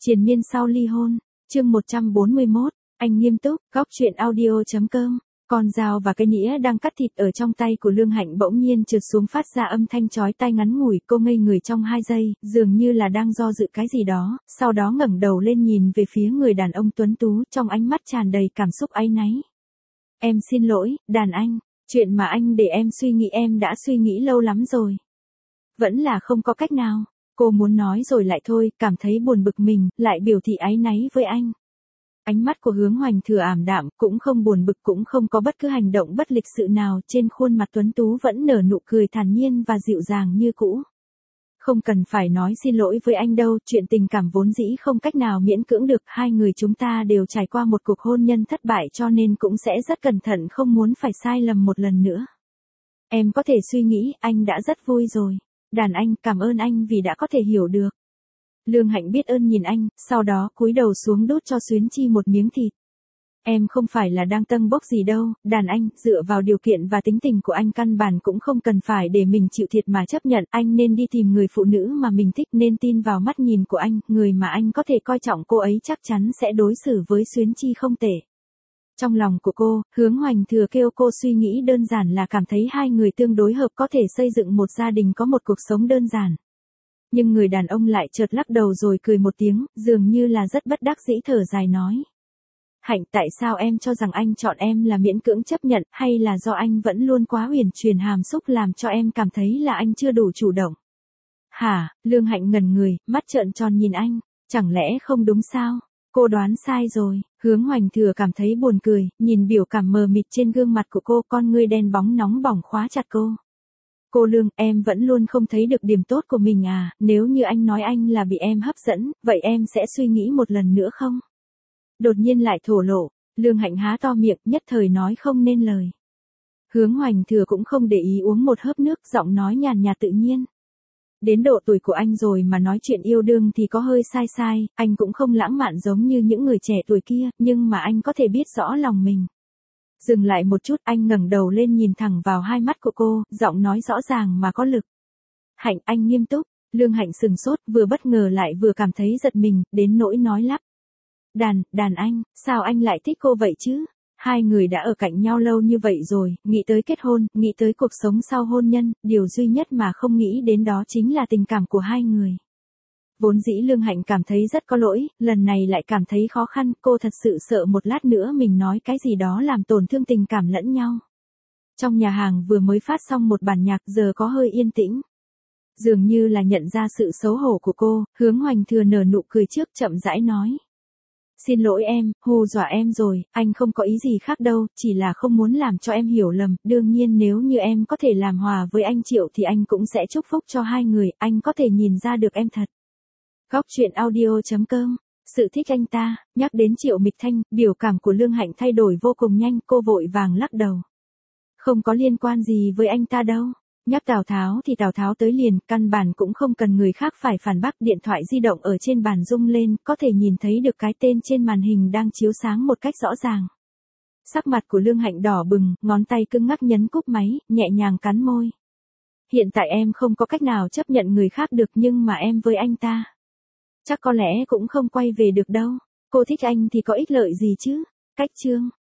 Triền miên sau ly hôn, chương 141, anh nghiêm túc, góc chuyện audio.com. Con dao và cái nĩa đang cắt thịt ở trong tay của Lương Hạnh bỗng nhiên trượt xuống phát ra âm thanh chói tai ngắn ngủi, cô ngây người trong 2 giây, dường như là đang do dự cái gì đó, sau đó ngẩng đầu lên nhìn về phía người đàn ông tuấn tú, trong ánh mắt tràn đầy cảm xúc áy náy. Em xin lỗi, đàn anh, chuyện mà anh để em suy nghĩ em đã suy nghĩ lâu lắm rồi. Vẫn là không có cách nào. Cô muốn nói rồi lại thôi, cảm thấy buồn bực mình, lại biểu thị áy náy với anh. Ánh mắt của Hướng Hoành Thừa ảm đạm, cũng không buồn bực cũng không có bất cứ hành động bất lịch sự nào, trên khuôn mặt tuấn tú vẫn nở nụ cười thản nhiên và dịu dàng như cũ. Không cần phải nói xin lỗi với anh đâu, chuyện tình cảm vốn dĩ không cách nào miễn cưỡng được, hai người chúng ta đều trải qua một cuộc hôn nhân thất bại cho nên cũng sẽ rất cẩn thận không muốn phải sai lầm một lần nữa. Em có thể suy nghĩ, anh đã rất vui rồi. Đàn anh, cảm ơn anh vì đã có thể hiểu được. Lương Hạnh biết ơn nhìn anh, sau đó cúi đầu xuống đút cho Xuyến Chi một miếng thịt. Em không phải là đang tâng bốc gì đâu, đàn anh, dựa vào điều kiện và tính tình của anh căn bản cũng không cần phải để mình chịu thiệt mà chấp nhận, anh nên đi tìm người phụ nữ mà mình thích, nên tin vào mắt nhìn của anh, người mà anh có thể coi trọng, cô ấy chắc chắn sẽ đối xử với Xuyến Chi không tệ. Trong lòng của cô, Hướng Hoành Thừa kêu cô suy nghĩ đơn giản là cảm thấy hai người tương đối hợp, có thể xây dựng một gia đình, có một cuộc sống đơn giản. Nhưng người đàn ông lại chợt lắc đầu rồi cười một tiếng, dường như là rất bất đắc dĩ thở dài nói. Hạnh, tại sao em cho rằng anh chọn em là miễn cưỡng chấp nhận, hay là do anh vẫn luôn quá uyển chuyển hàm xúc làm cho em cảm thấy là anh chưa đủ chủ động? Hả? Lương Hạnh ngẩn người, mắt trợn tròn nhìn anh, chẳng lẽ không đúng sao? Cô đoán sai rồi. Hướng Hoành Thừa cảm thấy buồn cười, nhìn biểu cảm mờ mịt trên gương mặt của cô, con ngươi đen bóng nóng bỏng khóa chặt cô. Cô Lương, em vẫn luôn không thấy được điểm tốt của mình à, nếu như anh nói anh là bị em hấp dẫn, vậy em sẽ suy nghĩ một lần nữa không? Đột nhiên lại thổ lộ, Lương Hạnh há to miệng, nhất thời nói không nên lời. Hướng Hoành Thừa cũng không để ý uống một hớp nước, giọng nói nhàn nhạt tự nhiên. Đến độ tuổi của anh rồi mà nói chuyện yêu đương thì có hơi sai, anh cũng không lãng mạn giống như những người trẻ tuổi kia, nhưng mà anh có thể biết rõ lòng mình. Dừng lại một chút, anh ngẩng đầu lên nhìn thẳng vào hai mắt của cô, giọng nói rõ ràng mà có lực. Hạnh, anh nghiêm túc. Lương Hạnh sừng sốt, vừa bất ngờ lại vừa cảm thấy giật mình, đến nỗi nói lắp. Đàn anh, sao anh lại thích cô vậy chứ? Hai người đã ở cạnh nhau lâu như vậy rồi, nghĩ tới kết hôn, nghĩ tới cuộc sống sau hôn nhân, điều duy nhất mà không nghĩ đến đó chính là tình cảm của hai người. Vốn dĩ Lương Hạnh cảm thấy rất có lỗi, lần này lại cảm thấy khó khăn, cô thật sự sợ một lát nữa mình nói cái gì đó làm tổn thương tình cảm lẫn nhau. Trong nhà hàng vừa mới phát xong một bản nhạc, giờ có hơi yên tĩnh. Dường như là nhận ra sự xấu hổ của cô, Hướng Hoành Thừa nở nụ cười trước, chậm rãi nói. Xin lỗi em, hù dọa em rồi, anh không có ý gì khác đâu, chỉ là không muốn làm cho em hiểu lầm, đương nhiên nếu như em có thể làm hòa với anh Triệu thì anh cũng sẽ chúc phúc cho hai người, anh có thể nhìn ra được em thật. Góc chuyện audio.com. Sự thích anh ta, nhắc đến Triệu Mịch Thanh, biểu cảm của Lương Hạnh thay đổi vô cùng nhanh, cô vội vàng lắc đầu. Không có liên quan gì với anh ta đâu. Nhắc Tào Tháo thì Tào Tháo tới liền, căn bản cũng không cần người khác phải phản bác, điện thoại di động ở trên bàn rung lên, có thể nhìn thấy được cái tên trên màn hình đang chiếu sáng một cách rõ ràng. Sắc mặt của Lương Hạnh đỏ bừng, ngón tay cứng ngắc nhấn cúp máy, nhẹ nhàng cắn môi. Hiện tại em không có cách nào chấp nhận người khác được, nhưng mà em với anh ta chắc có lẽ cũng không quay về được đâu. Cô thích anh thì có ích lợi gì chứ? Cách chương.